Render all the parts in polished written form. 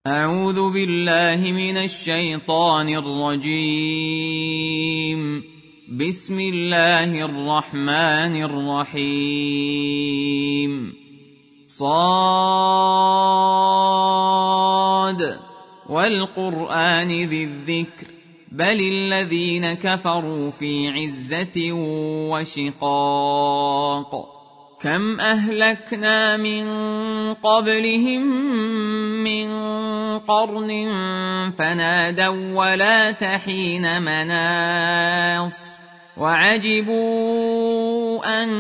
أعوذ بالله من الشيطان الرجيم. بسم الله الرحمن الرحيم. صاد والقرآن ذي الذكر بل الذين كفروا في عزة وشقاق. كم أهلكنا من قبلهم من قرن فنادوا ولا تحين مناص وعجبوا أن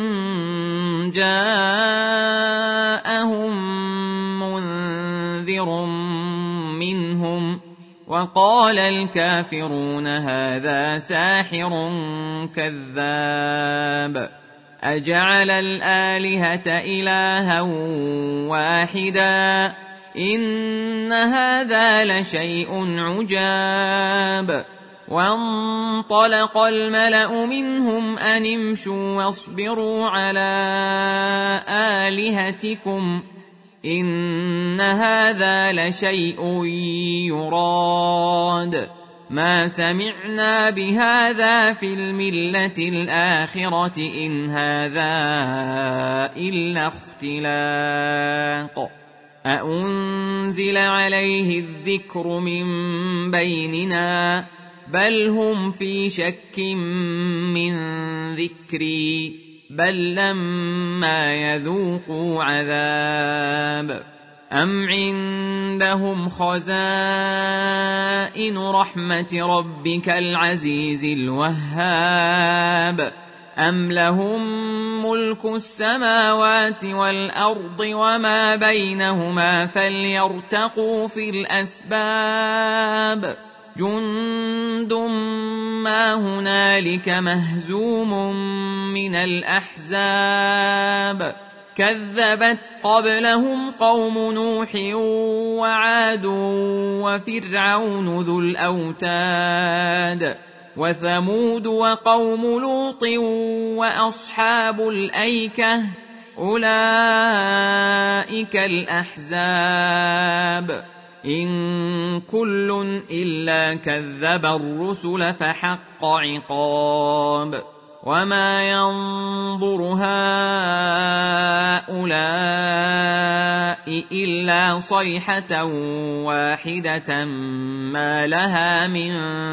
جاءهم منذر منهم وقال الكافرون هذا ساحر كذاب. أجعل الآلهة إلها واحدا إن هذا لشيء عجاب. وانطلق الملأ منهم أن امشوا واصبروا على آلهتكم إن هذا لشيء يراد. ما سمعنا بهذا في الملة الآخرة إن هذا إلا اختلاق. أأنزل عليه الذكر من بيننا بل هم في شك من ذكري بل لما يذوقوا عذاب. أم عندهم خزائن رحمة ربك العزيز الوهاب أم لهم ملك السماوات والأرض وما بينهما فليرتقوا في الأسباب. جند ما هنالك مهزوم من الأحزاب. كذبت قبلهم قوم نوح وعاد وفرعون ذو الأوتاد وثمود وقوم لوط وأصحاب الأيكة أولئك الأحزاب. إن كل إلا كذب الرسل فحق عقاب. وما ينظر هؤلاء إلا صيحة واحدة ما لها من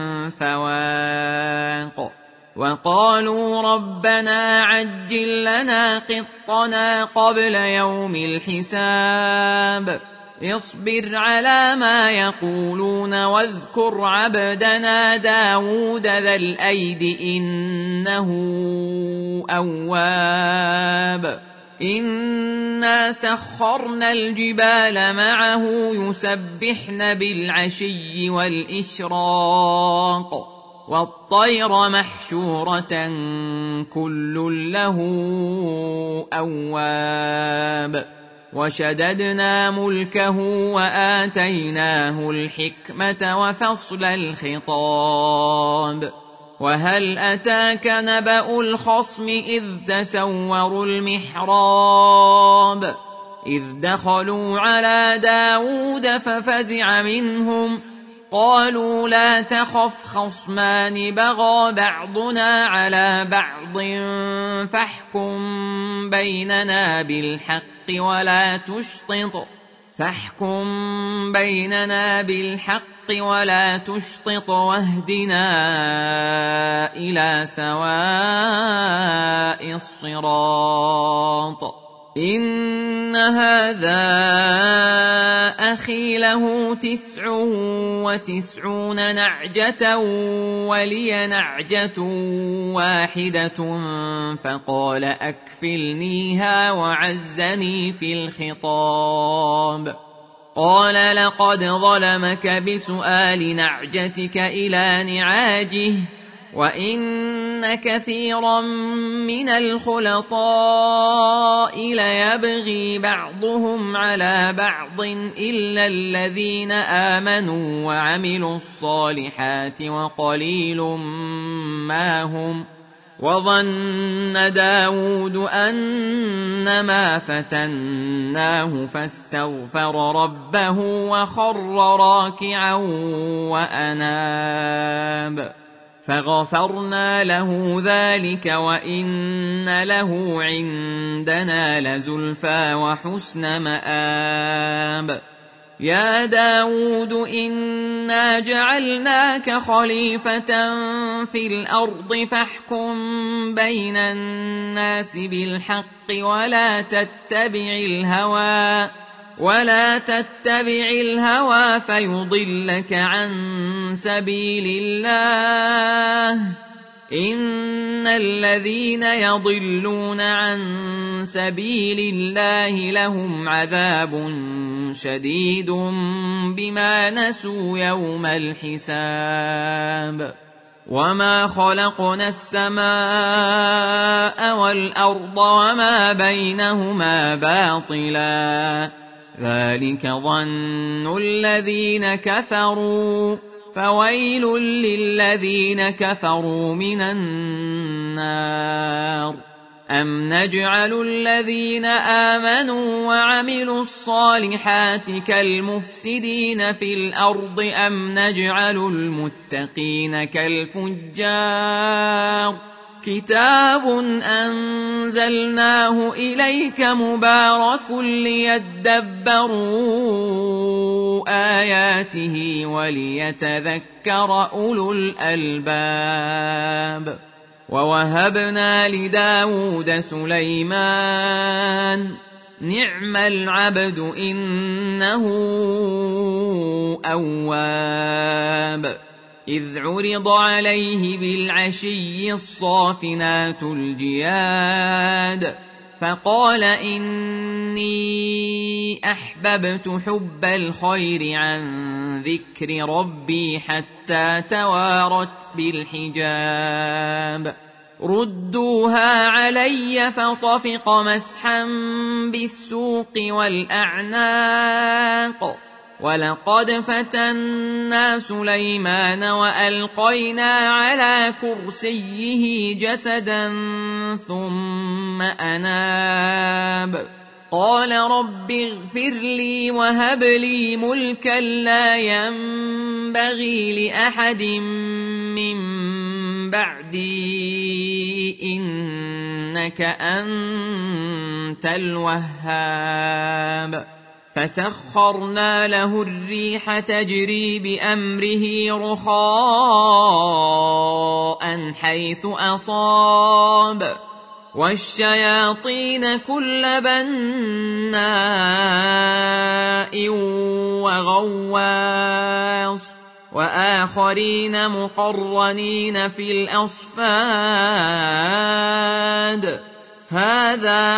فواق. وقالوا ربنا عجل لنا قطنا قبل يوم الحساب. اصبر على ما يقولون واذكر عبدنا داود ذا الأيد إنه أواب. إنا سخرنا الجبال معه يسبحن بالعشي والإشراق والطير محشورة كل له أواب. وشددنا ملكه وآتيناه الحكمة وفصل الخطاب. وهل أتاك نبأ الخصم إذ تسوروا المحراب إذ دخلوا على داود ففزع منهم قالوا لا تخف خصمان بغى بعضنا على بعض فاحكم بيننا بالحق ولا تشطط واهدنا إلى سواء الصراط. إن هذا أخي له 99 نعجة ولي نعجة واحدة فقال أكفلنيها وعزني في الخطاب. قال لقد ظلمك بسؤال نعجتك إلى نعاجه وإن كثيرا من الخلطاء ليبغي بعضهم على بعض إلا الذين آمنوا وعملوا الصالحات وقليل ما هم وظن داود أنما فتناه فاستغفر ربه وخر راكعا وأناب فغفرنا له ذلك وإن له عندنا لزلفى وحسن مآب يا داود إنا جعلناك خليفة في الأرض فاحكم بين الناس بالحق ولا تتبع الهوى فيضلك عن سبيل الله إن الذين يضلون عن سبيل الله لهم عذاب شديد بما نسوا يوم الحساب وما خلقنا السماء والأرض وما بينهما باطلا ذلك ظن الذين كفروا فويل للذين كفروا من النار أم نجعل الذين آمنوا وعملوا الصالحات كالمفسدين في الأرض أم نجعل المتقين كالفجار كتاب أنزلناه إليك مبارك ليدبروا آياته وليتذكر أولو الألباب ووهبنا لداود سليمان نعم العبد إنه أواب إذ عرض عليه بالعشي الصافنات الجياد فقال إني أحببت حب الخير عن ذكر ربي حتى توارت بالحجاب ردوها علي فطفق مسحا بالسوق والأعناق ولقد فتنا سليمان وألقينا على كرسيه جسدا ثم أناب قال رب اغفر لي وهب لي ملكا لا ينبغي لأحد من بعدي إنك أنت الوهاب فسخرنا له الريح تجري بأمره رخاء حيث أصاب والشياطين كل بناء وغواص وآخرين مقرنين في الأصفاد هذا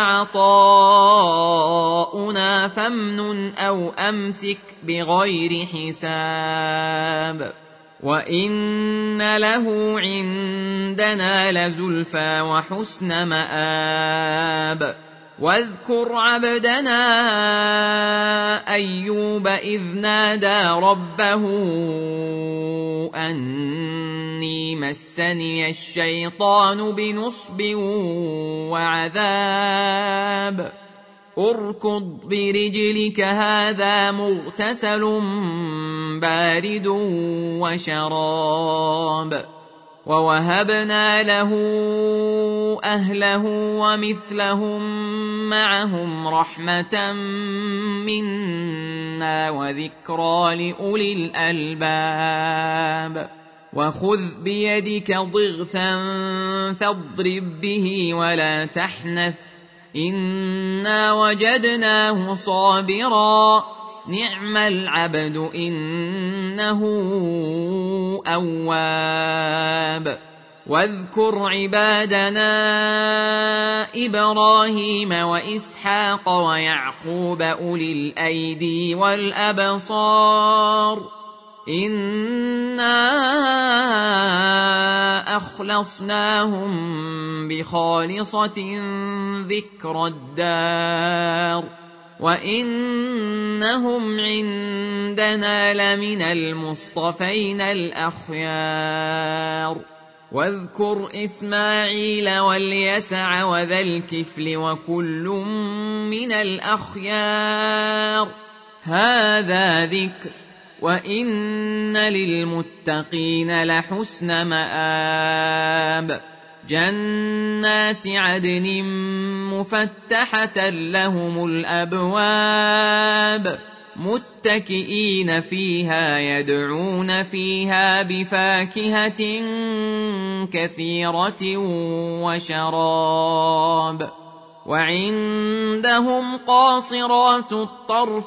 عطاؤنا فامنن أو أمسك بغير حساب وإن له عندنا لزلفى وحسن مآب واذكر عبدنا أيوب إذ نادى ربه أني مسني الشيطان بنصب وعذاب اركض برجلك هذا مغتسل بارد وشراب ووهبنا له أهله ومثلهم معهم رحمة منا وذكرى لأولي الألباب وخذ بيدك ضغثا فاضرب به ولا تحنث إنا وجدناه صابرا نعم العبد إنه أواب واذكر عبادنا إبراهيم وإسحاق ويعقوب أولي الأيدي والأبصار إنا أخلصناهم بخالصة ذكر الدار وإنهم عندنا لمن المصطفين الأخيار واذكر إسماعيل واليسع وذا الكفل وكل من الأخيار هذا ذكر وإن للمتقين لحسن مآب جنات عدن مفتحة لهم الأبواب متكئين فيها يدعون فيها بفاكهة كثيرة وشراب وعندهم قاصرات الطرف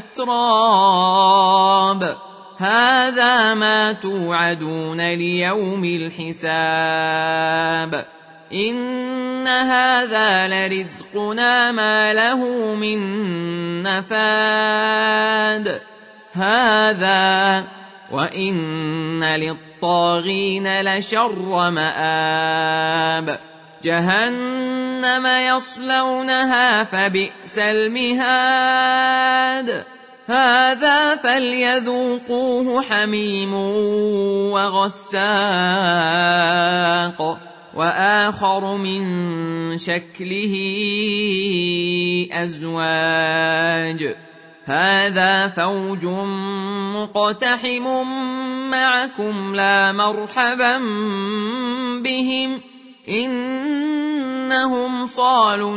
أتراب هذا ما توعدون ليوم الحساب إن هذا لرزقنا ما له من نفاد هذا وإن للطاغين لشر مآب جهنم يصلونها فبئس المهاد هذا فليذوقوه حميم وغساق وآخر من شكله أزواج هذا فوج مقتحم معكم لا مرحبا بهم إنهم صالوا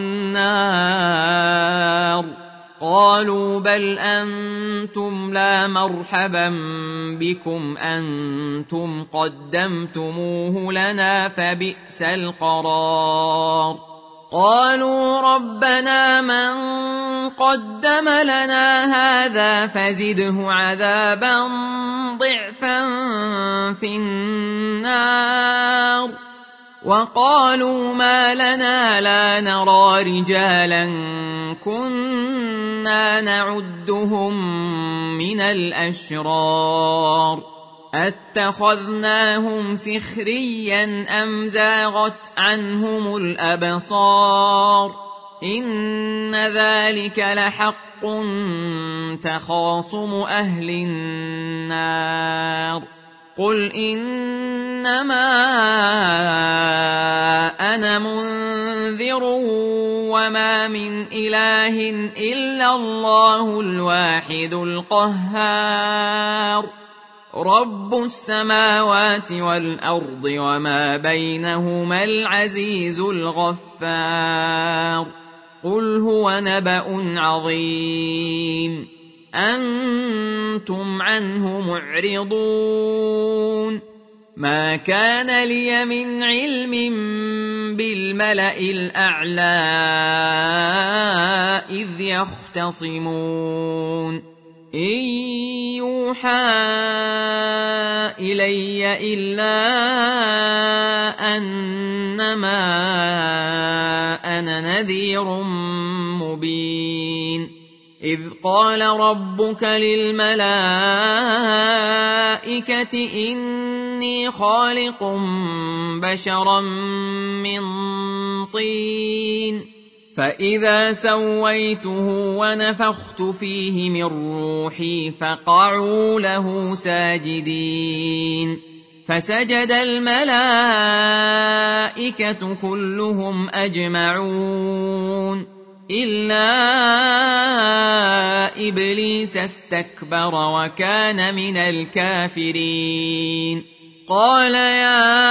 النار قالوا بل أنتم لا مرحبا بكم أنتم قدمتموه لنا فبئس القرار قالوا ربنا من قدم لنا هذا فزده عذابا ضعفا في النار وقالوا ما لنا لا نرى رجالا كنا نعدهم من الأشرار أتخذناهم سخريا أم زاغت عنهم الأبصار إن ذلك لحق تخاصم أهل النار قل إنما أنا منذر وما من إله إلا الله الواحد القهار رب السماوات والأرض وما بينهما العزيز الغفار قل هو نبأ عظيم أنتم عنه معرضون ما كان لي من علم بالملأ الأعلى إذ يختصمون إن يوحى إلي إلا أنما أنا نذير مبين إذ قال ربك للملائكة إني خالق بشرا من طين فإذا سويته ونفخت فيه من روحي فقعوا له ساجدين فسجد الملائكة كلهم أجمعون إلا إبليس استكبر وكان من الكافرين قال يا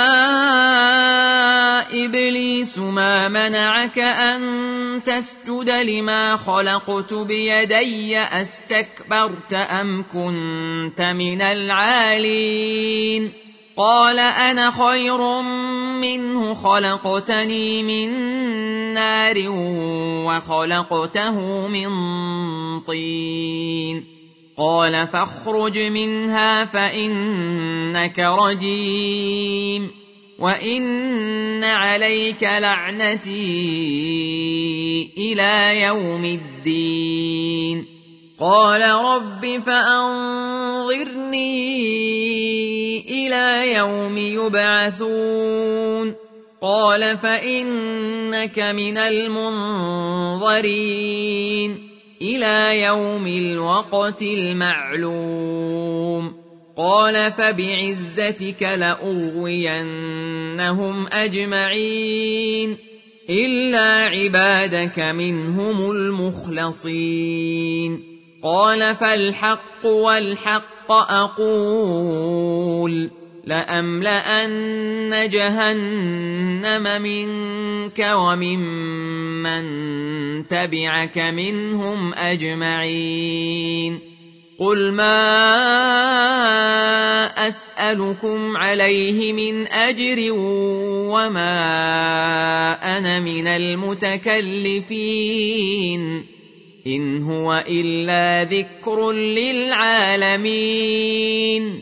إبليس ما منعك أن تسجد لما خلقت بيدي أستكبرت أم كنت من العالين قال أنا خير منه خلقتني من نار وخلقته من طين قال فاخرج منها فإنك رجيم وإن عليك لعنتي إلى يوم الدين قال رب فأنظرني إلى يوم يبعثون قال فإنك من المنظرين إلى يوم الوقت المعلوم قال فبعزتك لأغوينهم أجمعين إلا عبادك منهم المخلصين قال فالحق والحق أقول لأملأن جهنم منك وممن تبعك منهم أجمعين قل ما أسألكم عليه من أجر وما أنا من المتكلفين إن هو إلا ذكر للعالمين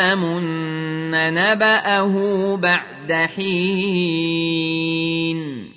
ولتعلمن نبأه بعد حين